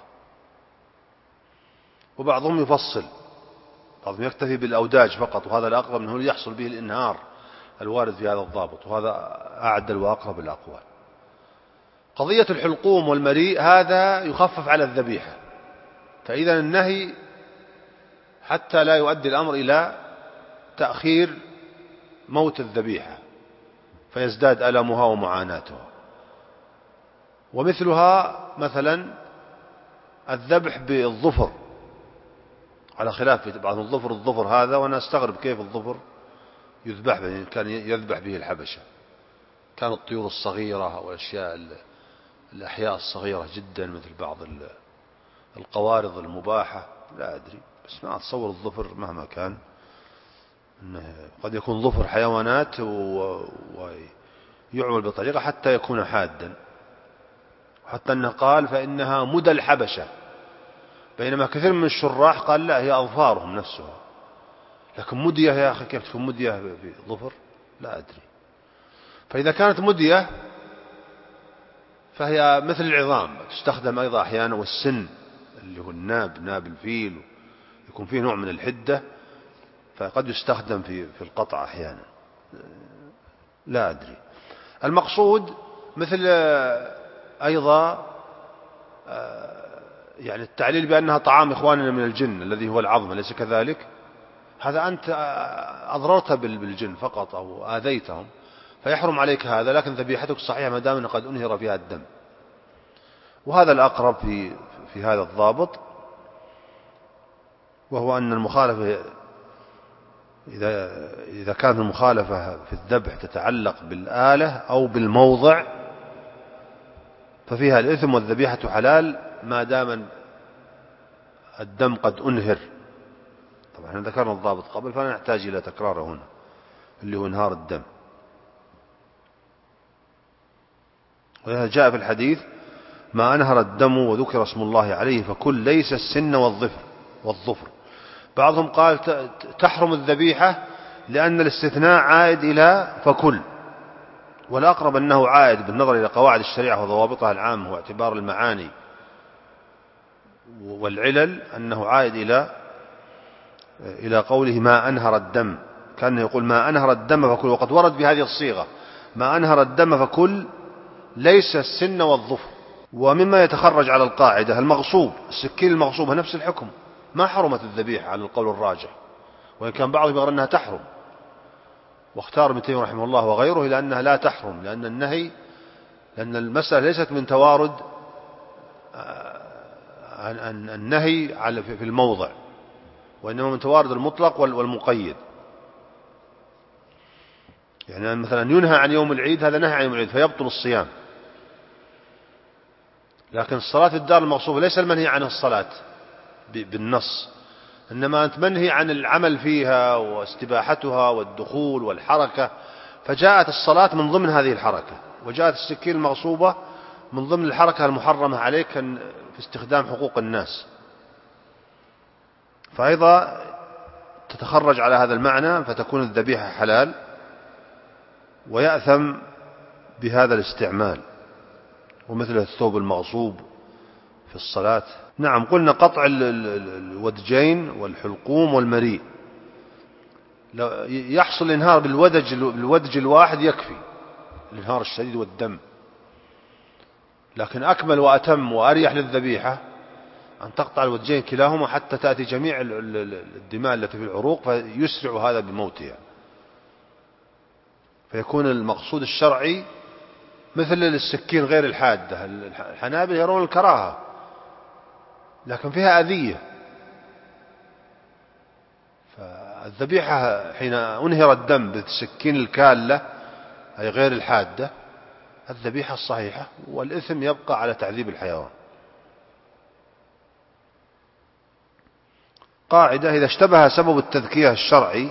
وبعضهم يفصل، بعضهم يكتفي بالأوداج فقط، وهذا الأقرب أنه يحصل به الإنهار الوارد في هذا الضابط، وهذا أعدل وأقرب الأقوال. قضية الحلقوم والمريء هذا يخفف على الذبيحة، فإذا النهي حتى لا يؤدي الأمر إلى تأخير موت الذبيحة فيزداد ألمها ومعاناتها. ومثلها مثلا الذبح بالظفر، على خلاف في بعض الظفر هذا، وأنا أستغرب كيف الظفر يذبح به، كان يذبح به الحبشة، كانت الطيور الصغيرة والأشياء الأحياء الصغيرة جدا، مثل بعض القوارض المباحة، لا أدري، بس ما أتصور الظفر مهما كان إنه قد يكون ظفر حيوانات ويعمل بطريقة حتى يكون حادا، وحتى أنه قال فإنها مدى الحبشة، بينما كثير من الشراح قال لا، هي أظفارهم نفسها. لكن مدية يا أخي، كيف تكون مدية في ظفر؟ لا أدري. فإذا كانت مدية فهي مثل العظام، تستخدم أيضا أحيانا، والسن اللي هو ناب الفيل يكون فيه نوع من الحدة، فقد يستخدم في القطع أحيانا، لا أدري. المقصود مثل أيضا يعني التعليل بأنها طعام إخواننا من الجن الذي هو العظم، ليس كذلك؟ هذا أنت أضررت بالجن فقط أو آذيتهم فيحرم عليك هذا، لكن ذبيحتك صحيحة ما دام قد أنهر فيها الدم. وهذا الأقرب في هذا الضابط، وهو أن المخالفة إذا كانت المخالفة في الذبح تتعلق بالآلة أو بالموضع ففيها الإثم والذبيحة حلال ما دام الدم قد أنهر. طبعا احنا ذكرنا الضابط قبل فلا نحتاج إلى تكراره هنا، اللي هو انهار الدم. ولهذا جاء في الحديث: ما أنهر الدم وذكر اسم الله عليه فكل، ليس السن والظفر. بعضهم قال تحرم الذبيحة لأن الاستثناء عائد إلى فكل، والأقرب أنه عائد بالنظر إلى قواعد الشريعة وضوابطها العامة واعتبار المعاني والعلل، أنه عائد إلى قوله ما أنهر الدم، كان يقول ما أنهر الدم فكل، وقد ورد بهذه الصيغة ما أنهر الدم فكل ليس السن والظفر. ومما يتخرج على القاعدة المغصوب، السكين المغصوبة نفس الحكم، ما حرمت الذبيحة على القول الراجح، وإن كان بعضهم يرى أنها تحرم، واختار ابن تيمية رحمه الله وغيره إلى أنها لا تحرم، لأن المسألة ليست من توارد النهي في الموضع، وإنما من توارد المطلق والمقيد. يعني مثلا ينهى عن يوم العيد، هذا نهى عن يوم العيد فيبطل الصيام، لكن الصلاة في الدار المغصوبة ليس المنهي عن الصلاة بالنص، إنما أنت منهي عن العمل فيها واستباحتها والدخول والحركة، فجاءت الصلاة من ضمن هذه الحركة، وجاءت السكين المغصوبة من ضمن الحركة المحرمة عليك في استخدام حقوق الناس، فأيضا تتخرج على هذا المعنى، فتكون الذبيحة حلال ويأثم بهذا الاستعمال. ومثل الثوب المغصوب في الصلاة. نعم، قلنا قطع الودجين والحلقوم والمريء، يحصل الانهار بالودج الواحد يكفي الانهار الشديد والدم، لكن أكمل وأتم وأريح للذبيحة أن تقطع الودجين كلاهما حتى تأتي جميع الدماء التي في العروق فيسرع هذا بموتها، فيكون المقصود الشرعي مثل السكين غير الحادة. الحنابلة يرون الكراهة لكن فيها أذية، فالذبيحة حين أنهر الدم بالسكين الكالة أي غير الحادة الذبيحة الصحيحة، والإثم يبقى على تعذيب الحيوان. القاعدة إذا اشتبه سبب التذكية الشرعي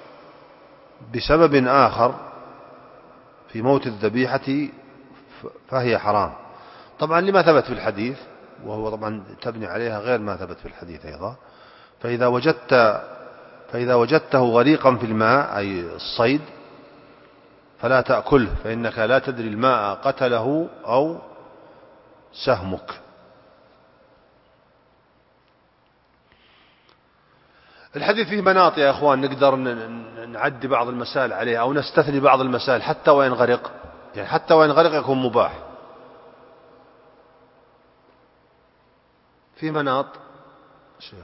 بسبب آخر في موت الذبيحة فهي حرام، طبعا لما ثبت في الحديث، وهو طبعا تبني عليها غير ما ثبت في الحديث أيضا. فإذا وجدته غريقا في الماء أي الصيد فلا تأكله، فإنك لا تدري الماء قتله أو سهمك. الحديث فيه مناط يا أخوان نقدر نعدي بعض المسائل عليه أو نستثني بعض المسائل حتى وإن غرق، يعني حتى وإن غرق يكون مباح. في مناط شيخ.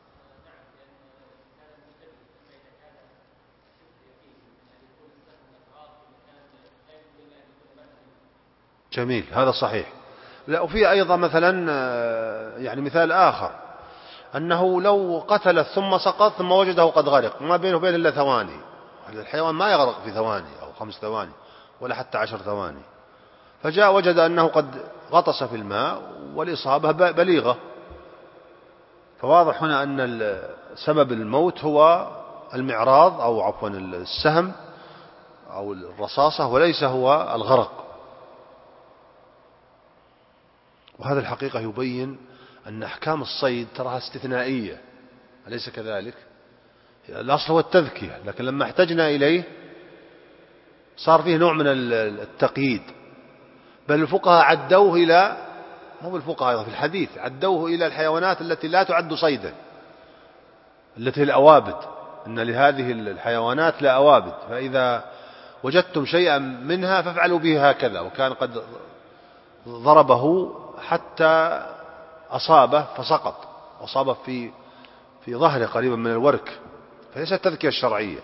جميل، هذا صحيح. لا، وفي أيضا مثلا يعني مثال آخر أنه لو قتل ثم سقط ثم وجده قد غرق ما بينه وبين إلا ثواني، الحيوان ما يغرق في ثواني أو 5 ثواني ولا حتى 10 ثواني، فجاء وجد أنه قد غطس في الماء والإصابة بليغة، فواضح هنا أن سبب الموت هو المعراض أو عفوا السهم أو الرصاصة وليس هو الغرق. وهذا الحقيقة يبين أن أحكام الصيد تراها استثنائية، أليس كذلك؟ الأصل هو التذكية، لكن لما احتجنا إليه صار فيه نوع من التقييد، بل الفقهاء عدوه إلى، مو بالفقهاء أيضا في الحديث عدوه إلى الحيوانات التي لا تعد صيدا، التي الأوابد، إن لهذه الحيوانات لا أوابد، فإذا وجدتم شيئا منها فافعلوا به هكذا. وكان قد ضربه حتى أصابه فسقط، أصابه في ظهره قريبا من الورك، فليس التذكية الشرعية.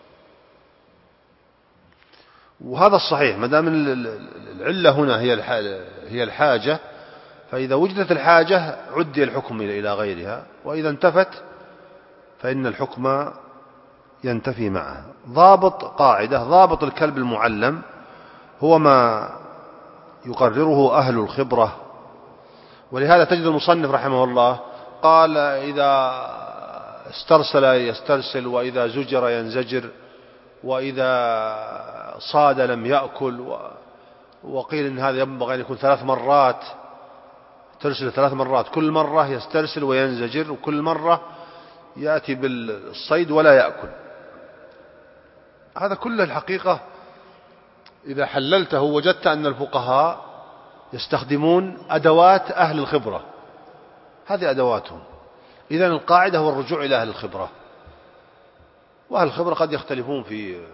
وهذا الصحيح، ما دام العلة هنا هي الحاجة، فإذا وجدت الحاجة عدي الحكم إلى غيرها، وإذا انتفت فإن الحكم ينتفي معها. قاعدة ضابط الكلب المعلم هو ما يقرره أهل الخبرة، ولهذا تجد المصنف رحمه الله قال إذا استرسل يسترسل، وإذا زجر ينزجر، وإذا صاد لم يأكل، وقيل إن هذا ينبغي أن يكون 3 مرات، ترسل 3 مرات، كل مرة يسترسل وينزجر، وكل مرة يأتي بالصيد ولا يأكل. هذا كله الحقيقة إذا حللته وجدت أن الفقهاء يستخدمون أدوات أهل الخبرة، هذه أدواتهم. إذن القاعدة هو الرجوع إلى أهل الخبرة، وأهل الخبرة قد يختلفون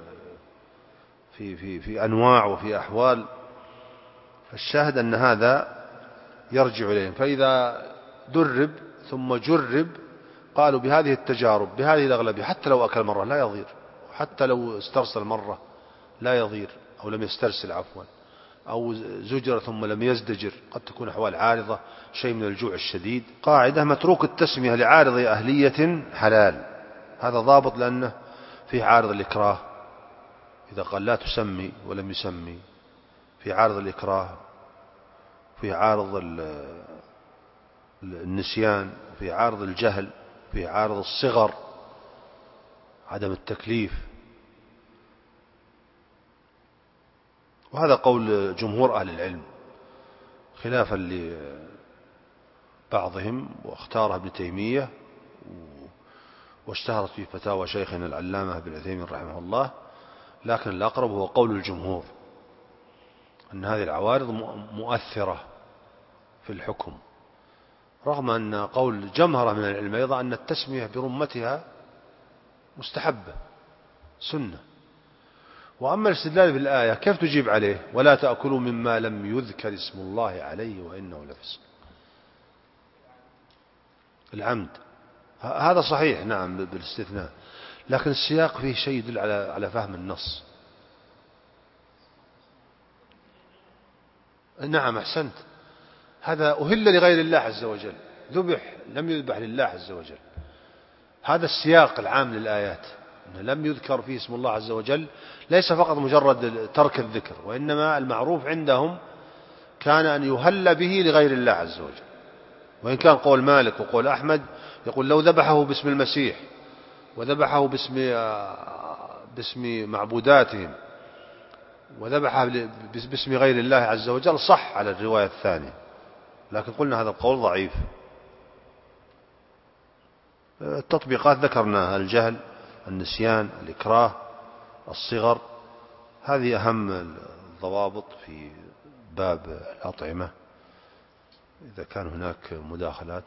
في أنواع وفي أحوال، فالشاهد أن هذا يرجع إليهم. فإذا درب ثم جرب قالوا بهذه التجارب بهذه الأغلبية حتى لو أكل مرة لا يضير، حتى لو استرسل مرة لا يضير، أو لم يسترسل عفوا، أو زجر ثم لم يزدجر، قد تكون أحوال عارضة، شيء من الجوع الشديد. قاعدة متروك التسمية لعارض أهلية حلال، هذا ضابط لأنه في عارض الإكراه، إذا قال لا تسمي ولم يسمي، في عارض الإكراه، في عارض النسيان، في عارض الجهل، في عارض الصغر، عدم التكليف. وهذا قول جمهور أهل العلم خلافا لبعضهم، واختارها ابن تيمية واشتهرت في فتاوى شيخنا العلامة ابن عثيمين رحمه الله، لكن الأقرب هو قول الجمهور أن هذه العوارض مؤثرة في الحكم، رغم أن قول جمهرة من العلم أيضا أن التسمية برمتها مستحبة سنة. وأما الاستدلال بالآية كيف تجيب عليه؟ ولا تأكلوا مما لم يذكر اسم الله عليه وإنه لفسق. العمد هذا صحيح نعم بالاستثناء، لكن السياق فيه شيء يدل على فهم النص. نعم أحسنت، هذا أهل لغير الله عز وجل، ذبح لم يذبح لله عز وجل. هذا السياق العام للآيات، أنه لم يذكر فيه اسم الله عز وجل، ليس فقط مجرد ترك الذكر، وإنما المعروف عندهم كان أن يهل به لغير الله عز وجل. وإن كان قول مالك وقول أحمد يقول لو ذبحه باسم المسيح وذبحه باسم معبوداتهم وذبحه باسم غير الله عز وجل صح على الرواية الثانية، لكن قلنا هذا القول ضعيف. التطبيقات ذكرناها: الجهل، النسيان، الإكراه، الصغر، هذه أهم الضوابط في باب الأطعمة إذا كان هناك مداخلات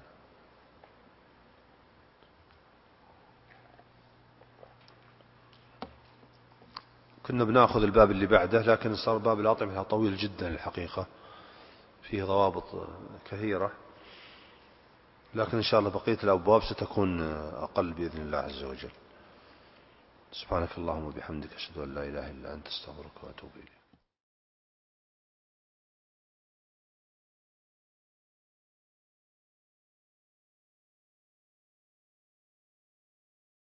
كنا بناخذ الباب اللي بعده، لكن صار باب الأطعمة طويل جدا الحقيقة، فيه ضوابط كثيرة، لكن إن شاء الله بقية الأبواب ستكون أقل بإذن الله عز وجل. سبحانك اللهم وبحمدك، أشهد أن لا إله إلا أنت، أستغفرك وأتوب إليك.